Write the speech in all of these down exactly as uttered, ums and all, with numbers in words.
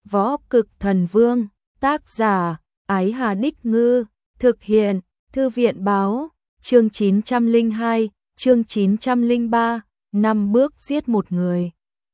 Võ Cực Thần Vương, tác giả, Ái Hà Đích Ngư, thực hiện, Thư viện Báo, chương chín trăm lẻ hai, chương chín trăm lẻ ba, năm bước giết một người.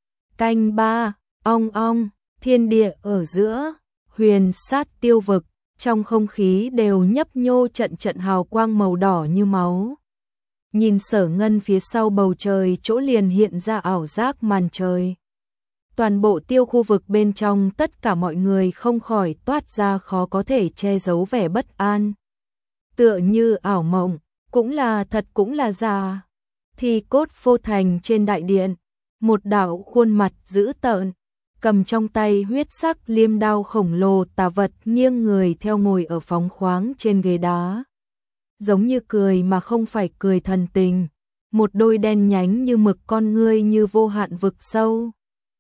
Canh ba, ong ong, thiên địa ở giữa, huyền sát tiêu vực, trong không khí đều nhấp nhô trận trận hào quang màu đỏ như máu. Nhìn Sở Ngân phía sau bầu trời chỗ liền hiện ra ảo giác màn trời. Toàn bộ tiêu khu vực bên trong tất cả mọi người không khỏi toát ra khó có thể che giấu vẻ bất an. Tựa như ảo mộng, cũng là thật cũng là giả. Thì cốt phô thành trên đại điện, một đạo khuôn mặt dữ tợn, cầm trong tay huyết sắc liêm đao khổng lồ tà vật nghiêng người theo ngồi ở phóng khoáng trên ghế đá. Giống như cười mà không phải cười thần tình, một đôi đen nhánh như mực con ngươi như vô hạn vực sâu.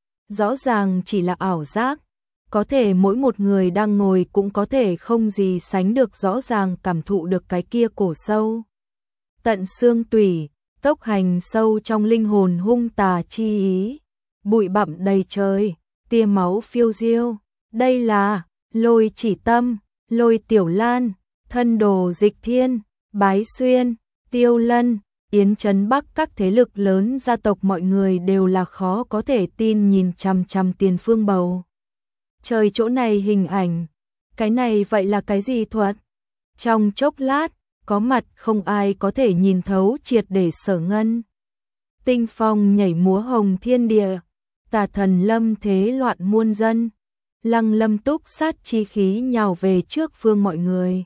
Rõ ràng chỉ là ảo giác, có thể mỗi một người đang ngồi cũng có thể không gì sánh được rõ ràng cảm thụ được cái kia cổ sâu. Tận xương tủy, tốc hành sâu trong linh hồn hung tà chi ý, bụi bặm đầy trời, tia máu phiêu diêu. Đây là Lôi Chỉ Tâm, Lôi Tiểu Lan, Thân Đồ Dịch Thiên, Bái Xuyên, Tiêu Lân, Yến Trấn Bắc, các thế lực lớn gia tộc mọi người đều là khó có thể tin nhìn chằm chằm Tiền Phương bầu. Trời chỗ này hình ảnh, cái này vậy là cái gì thuật? Trong chốc lát, có mặt không ai có thể nhìn thấu triệt để Sở Ngân. Tinh phong nhảy múa hồng thiên địa, tà thần lâm thế loạn muôn dân, lăng lâm túc sát chi khí nhào về trước phương mọi người.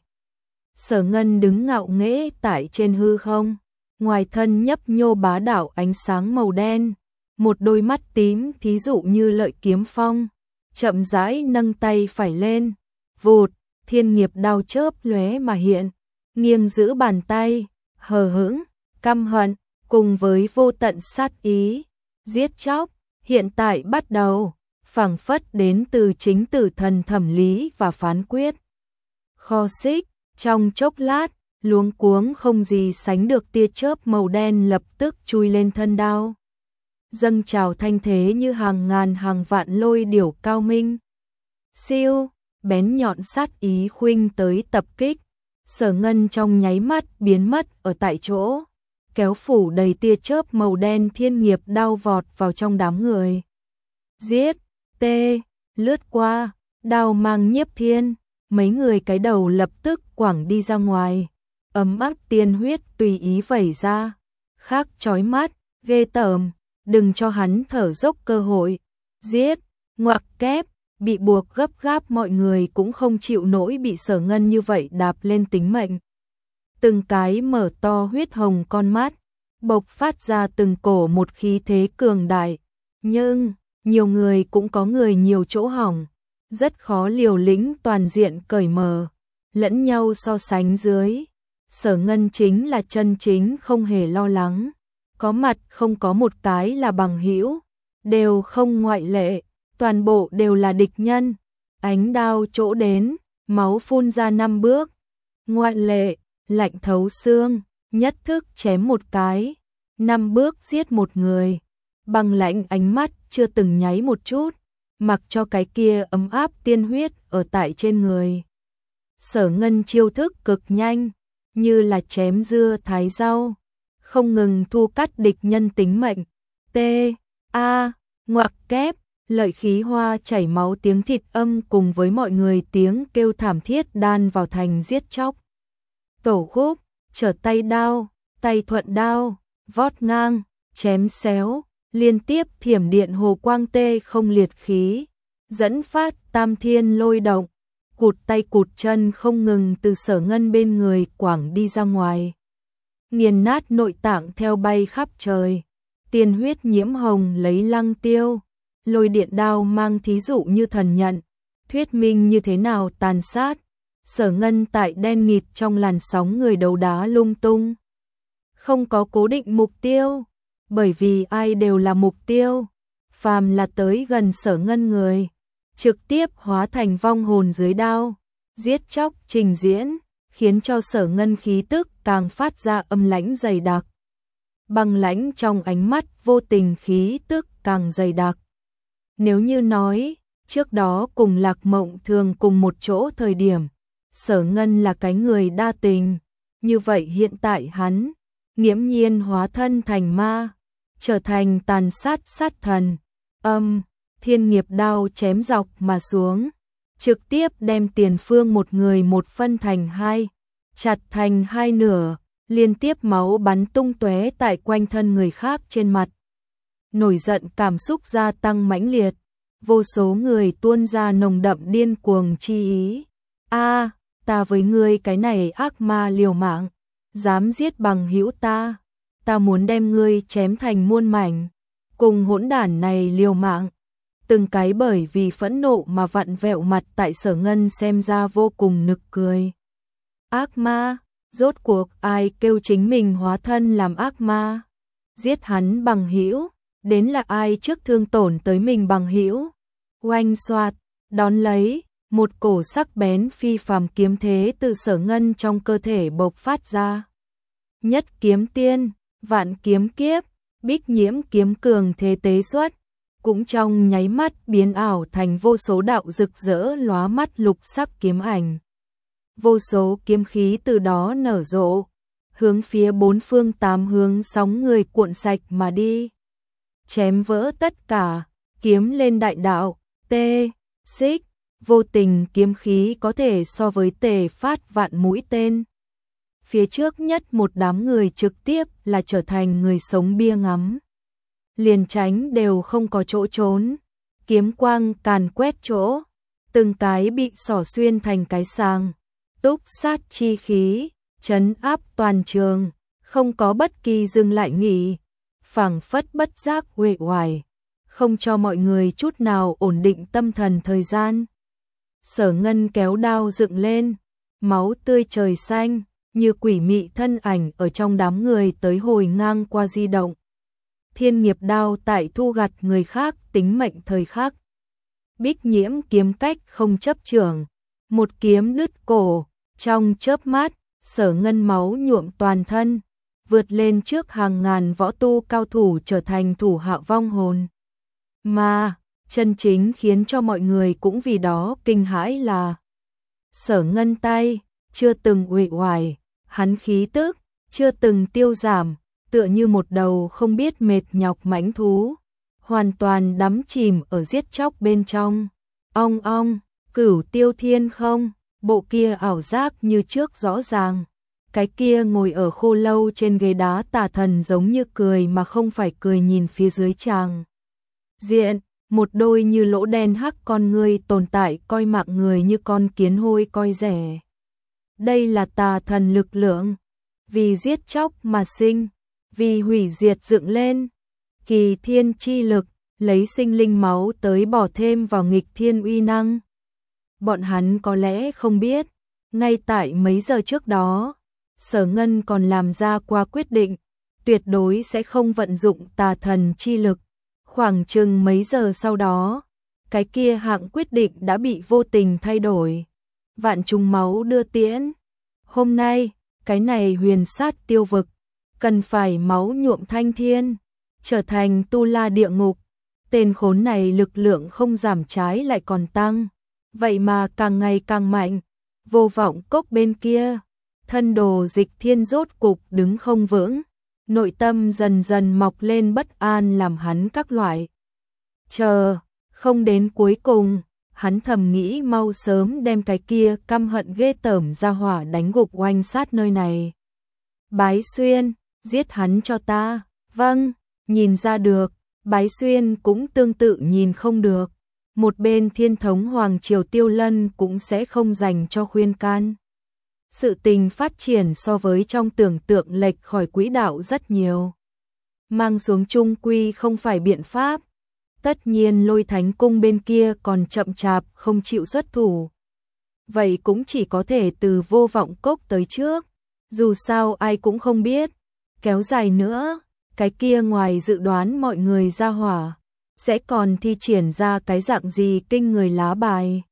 Sở Ngân đứng ngạo nghễ tại trên hư không, ngoài thân nhấp nhô bá đạo ánh sáng màu đen, một đôi mắt tím thí dụ như lợi kiếm phong, chậm rãi nâng tay phải lên, vụt, thiên nghiệp đao chớp lóe mà hiện, nghiêng giữ bàn tay, hờ hững, căm hận, cùng với vô tận sát ý, giết chóc, hiện tại bắt đầu, phảng phất đến từ chính tử thần thẩm lý và phán quyết. Kho xích, trong chốc lát, luống cuống không gì sánh được tia chớp màu đen lập tức chui lên thân đao. Dâng trào thanh thế như hàng ngàn hàng vạn lôi điểu cao minh. Siêu, bén nhọn sát ý khuynh tới tập kích. Sở Ngân trong nháy mắt biến mất ở tại chỗ, kéo phủ đầy tia chớp màu đen thiên nghiệp đao vọt vào trong đám người. Giết, tê, lướt qua, đao mang nhiếp thiên, mấy người cái đầu lập tức quẳng đi ra ngoài. Ấm áp tiên huyết tùy ý vẩy ra, khác chói mắt, ghê tởm, đừng cho hắn thở dốc cơ hội. Giết, ngoặc kép, bị buộc gấp gáp mọi người cũng không chịu nổi bị Sở Ngân như vậy đạp lên tính mệnh. Từng cái mở to huyết hồng con mắt, bộc phát ra từng cổ một khí thế cường đại. Nhưng, nhiều người cũng có người nhiều chỗ hỏng, rất khó liều lĩnh toàn diện cởi mở, lẫn nhau so sánh dưới. Sở Ngân chính là chân chính không hề lo lắng, có mặt không có một cái là bằng hữu, đều không ngoại lệ, toàn bộ đều là địch nhân. Ánh đao chỗ đến, máu phun ra năm bước, ngoại lệ, lạnh thấu xương, nhất thức chém một cái, năm bước giết một người, băng lãnh ánh mắt chưa từng nháy một chút, mặc cho cái kia ấm áp tiên huyết ở tại trên người. Sở Ngân chiêu thức cực nhanh, như là chém dưa thái rau, không ngừng thu cắt địch nhân tính mệnh. T, A, ngoặc kép, lợi khí hoa chảy máu tiếng thịt âm cùng với mọi người tiếng kêu thảm thiết đan vào thành giết chóc. Tổ khúc, trở tay đao, tay thuận đao, vót ngang, chém xéo, liên tiếp thiểm điện hồ quang tê không liệt khí, dẫn phát tam thiên lôi động. Cụt tay cụt chân không ngừng từ Sở Ngân bên người quảng đi ra ngoài. Nghiền nát nội tạng theo bay khắp trời. Tiên huyết nhiễm hồng lấy lăng tiêu. Lôi điện đao mang thí dụ như thần nhận. Thuyết minh như thế nào tàn sát. Sở Ngân tại đen nghịt trong làn sóng người đấu đá lung tung. Không có cố định mục tiêu. Bởi vì ai đều là mục tiêu. Phàm là tới gần Sở Ngân người, trực tiếp hóa thành vong hồn dưới đao, giết chóc trình diễn, khiến cho Sở Ngân khí tức càng phát ra âm lãnh dày đặc. Băng lãnh trong ánh mắt vô tình khí tức càng dày đặc. Nếu như nói, Trước đó cùng Lạc Mộng thường cùng một chỗ thời điểm, Sở Ngân là cái người đa tình, như vậy hiện tại hắn nghiễm nhiên hóa thân thành ma, trở thành tàn sát sát thần. Âm, thiên nghiệp đao chém dọc mà xuống, trực tiếp đem Tiền Phương một người một phân thành hai, chặt thành hai nửa, liên tiếp máu bắn tung tóe tại quanh thân người khác trên mặt. Nổi giận cảm xúc gia tăng mãnh liệt, vô số người tuôn ra nồng đậm điên cuồng chi ý. A, ta với ngươi cái này ác ma liều mạng, dám giết bằng hữu ta, ta muốn đem ngươi chém thành muôn mảnh, cùng hỗn đản này liều mạng. Từng cái bởi vì phẫn nộ mà vặn vẹo mặt tại Sở Ngân xem ra vô cùng nực cười. Ác ma, rốt cuộc ai kêu chính mình hóa thân làm ác ma? Giết hắn bằng hữu, đến là ai trước thương tổn tới mình bằng hữu? Oanh xoạt, đón lấy, một cổ sắc bén phi phàm kiếm thế từ Sở Ngân trong cơ thể bộc phát ra. Nhất kiếm tiên, vạn kiếm kiếp, bích nhiễm kiếm cường thế tế xuất, cũng trong nháy mắt biến ảo thành vô số đạo rực rỡ lóa mắt lục sắc kiếm ảnh. Vô số kiếm khí từ đó nở rộ, hướng phía bốn phương tám hướng sóng người cuộn sạch mà đi. Chém vỡ tất cả, kiếm lên đại đạo, tê, xích, vô tình kiếm khí có thể so với tề phát vạn mũi tên. Phía trước nhất một đám người trực tiếp là trở thành người sống bia ngắm. Liền tránh đều không có chỗ trốn, kiếm quang càn quét chỗ, từng cái bị xỏ xuyên thành cái sàng, túc sát chi khí, trấn áp toàn trường, không có bất kỳ dừng lại nghỉ, phảng phất bất giác uể oải, không cho mọi người chút nào ổn định tâm thần thời gian. Sở Ngân kéo đao dựng lên, máu tươi trời xanh, như quỷ mị thân ảnh ở trong đám người tới hồi ngang qua di động. Thiên nghiệp đao tại thu gặt người khác tính mệnh thời khắc. Bích nhiễm kiếm cách không chấp trưởng, một kiếm đứt cổ, trong chớp mắt, Sở Ngân máu nhuộm toàn thân, vượt lên trước hàng ngàn võ tu cao thủ trở thành thủ hạ vong hồn. Mà, chân chính khiến cho mọi người cũng vì đó kinh hãi là Sở Ngân tay, chưa từng uể oải, hắn khí tức, chưa từng tiêu giảm, tựa như một đầu không biết mệt nhọc mãnh thú, hoàn toàn đắm chìm ở giết chóc bên trong. Ong ong, Cửu Tiêu Thiên không, bộ kia ảo giác như trước rõ ràng. Cái kia ngồi ở khô lâu trên ghế đá tà thần giống như cười mà không phải cười nhìn phía dưới chàng. Diện, một đôi như lỗ đen hắc con người tồn tại coi mạng người như con kiến hôi coi rẻ. Đây là tà thần lực lượng, vì giết chóc mà sinh, vì hủy diệt dựng lên. Kỳ thiên chi lực, lấy sinh linh máu tới bỏ thêm vào nghịch thiên uy năng. Bọn hắn có lẽ không biết, ngay tại mấy giờ trước đó, Sở Ngân còn làm ra qua quyết định, tuyệt đối sẽ không vận dụng tà thần chi lực. Khoảng chừng mấy giờ sau đó, cái kia hạng quyết định đã bị vô tình thay đổi. Vạn trùng máu đưa tiễn. Hôm nay, cái này huyền sát tiêu vực, cần phải máu nhuộm thanh thiên, trở thành tu la địa ngục. Tên khốn này lực lượng không giảm trái lại còn tăng, vậy mà càng ngày càng mạnh. Vô vọng cốc bên kia, thân đồ Dịch Thiên rốt cục đứng không vững, nội tâm dần dần mọc lên bất an làm hắn các loại. Chờ, không đến cuối cùng, hắn thầm nghĩ mau sớm đem cái kia căm hận ghê tởm ra hỏa đánh gục oanh sát nơi này. Bái Xuyên, giết hắn cho ta. Vâng, nhìn ra được, Bái Xuyên cũng tương tự nhìn không được. Một bên Thiên thống Hoàng Triều Tiêu Lân cũng sẽ không dành cho khuyên can. Sự tình phát triển so với trong tưởng tượng lệch khỏi quỹ đạo rất nhiều. Mang xuống trung quy không phải biện pháp. Tất nhiên Lôi Thánh Cung bên kia còn chậm chạp không chịu xuất thủ. Vậy cũng chỉ có thể từ Vô Vọng Cốc tới trước. Dù sao ai cũng không biết. Kéo dài nữa, cái kia ngoài dự đoán mọi người ra hỏa, sẽ còn thi triển ra cái dạng gì kinh người lá bài.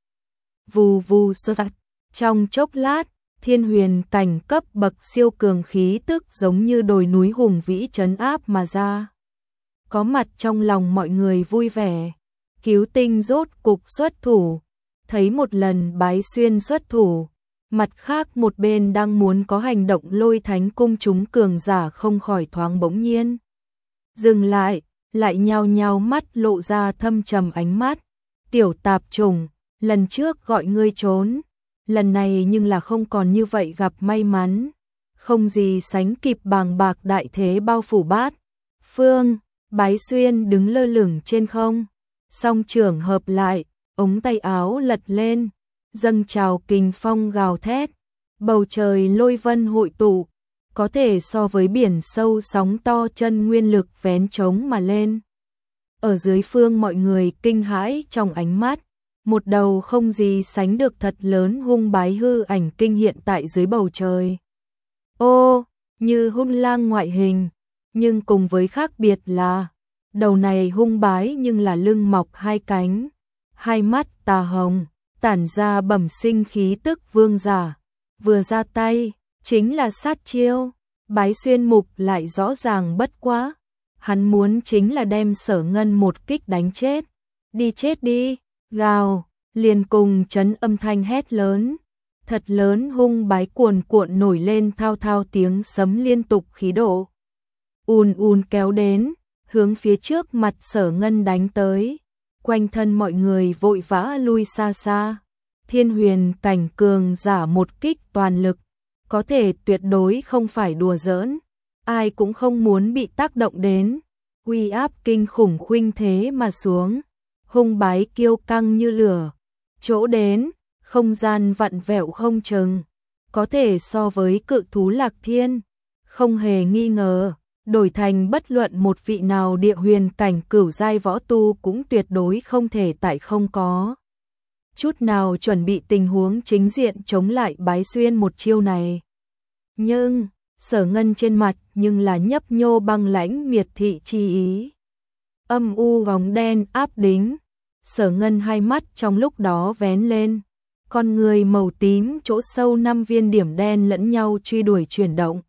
Vù vù sơ tạch, trong chốc lát, thiên huyền cảnh cấp bậc siêu cường khí tức giống như đồi núi hùng vĩ trấn áp mà ra. Có mặt trong lòng mọi người vui vẻ, Cứu tinh rốt cục xuất thủ, thấy một lần Bái Xuyên xuất thủ, mặt khác một bên đang muốn có hành động Lôi Thánh cung chúng cường giả không khỏi thoáng bỗng nhiên dừng lại, lại nhao nhao mắt lộ ra thâm trầm ánh mắt. Tiểu tạp trùng, lần trước gọi ngươi trốn, lần này nhưng là không còn như vậy gặp may mắn, không gì sánh kịp bàng bạc đại thế bao phủ bát phương. Bái Xuyên đứng lơ lửng trên không, song trưởng hợp lại, ống tay áo lật lên, dâng trào kình phong gào thét, bầu trời lôi vân hội tụ, có thể so với biển sâu sóng to, chân nguyên lực vén trống mà lên. Ở dưới phương mọi người kinh hãi trong ánh mắt, một đầu không gì sánh được thật lớn hung bái hư ảnh kinh hiện tại dưới bầu trời. Ô, như hung lang ngoại hình, nhưng cùng với khác biệt là, đầu này hung bái nhưng là lưng mọc hai cánh, hai mắt tà hồng, tản ra bẩm sinh khí tức vương giả, vừa ra tay, chính là sát chiêu. Bái Xuyên mục lại rõ ràng bất quá, hắn muốn chính là đem Sở Ngân một kích đánh chết. Đi chết đi, gào, liền cùng chấn âm thanh hét lớn. Thật lớn hung bái cuồn cuộn nổi lên, thao thao tiếng sấm liên tục, khí độ ùn ùn kéo đến, hướng phía trước mặt Sở Ngân đánh tới. Quanh thân mọi người vội vã lui xa xa. Thiên huyền cảnh cường giả một kích toàn lực, có thể tuyệt đối không phải đùa giỡn, ai cũng không muốn bị tác động đến. Uy áp kinh khủng khuynh thế mà xuống, hung bái kiêu căng như lửa, chỗ đến, không gian vặn vẹo không chừng, có thể so với cự thú Lạc Thiên, không hề nghi ngờ, đổi thành bất luận một vị nào địa huyền cảnh cửu giai võ tu cũng tuyệt đối không thể, tại không có chút nào chuẩn bị tình huống chính diện chống lại Bái Xuyên một chiêu này. Nhưng, Sở Ngân trên mặt nhưng là nhấp nhô băng lãnh miệt thị chi ý. Âm u vòng đen áp đính, Sở Ngân hai mắt trong lúc đó vén lên, con người màu tím chỗ sâu năm viên điểm đen lẫn nhau truy đuổi chuyển động.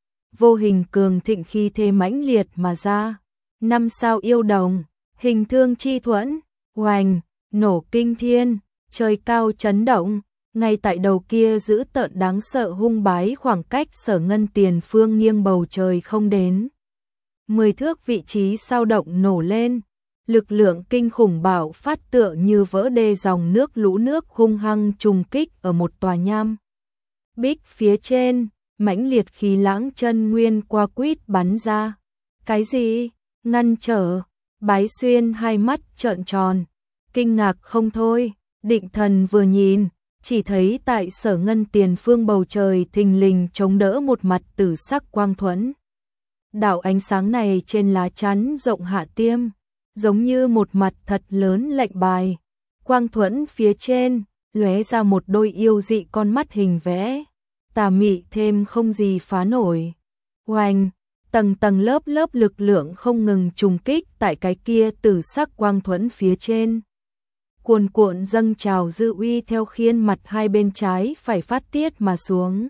Vô hình cường thịnh khi thế mãnh liệt mà ra, năm sao yêu đồng, hình thương chi thuẫn, oành, nổ kinh thiên, trời cao chấn động. Ngay tại đầu kia dữ tợn đáng sợ hung bái khoảng cách Sở Ngân tiền phương nghiêng bầu trời không đến mười thước vị trí sao động nổ lên, lực lượng kinh khủng bạo phát tựa như vỡ đê dòng nước lũ nước hung hăng trùng kích ở một tòa nham bích phía trên, mãnh liệt khí lãng chân nguyên qua quýt bắn ra. Cái gì? Ngăn trở? Bái Xuyên hai mắt trợn tròn, kinh ngạc không thôi, định thần vừa nhìn, chỉ thấy tại Sở Ngân tiền phương bầu trời thình lình chống đỡ một mặt tử sắc quang thuẫn. Đạo ánh sáng này trên lá chắn rộng hạ tiêm, giống như một mặt thật lớn lệnh bài. Quang thuẫn phía trên, lóe ra một đôi yêu dị con mắt hình vẽ, tà mị thêm không gì phá nổi. Oanh, tầng tầng lớp lớp lực lượng không ngừng trùng kích tại cái kia tử sắc quang thuẫn phía trên. Cuồn cuộn dâng trào dư uy theo khiên mặt hai bên trái phải phát tiết mà xuống,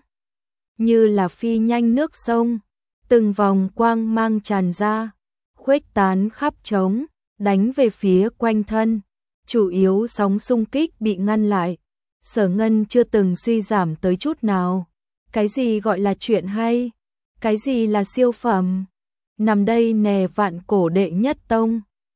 như là phi nhanh nước sông, từng vòng quang mang tràn ra, khuếch tán khắp trống, đánh về phía quanh thân. Chủ yếu sóng xung kích bị ngăn lại, Sở Ngân chưa từng suy giảm tới chút nào. Cái gì gọi là chuyện hay? Cái gì là siêu phẩm? Nằm đây nè vạn cổ đệ nhất tông.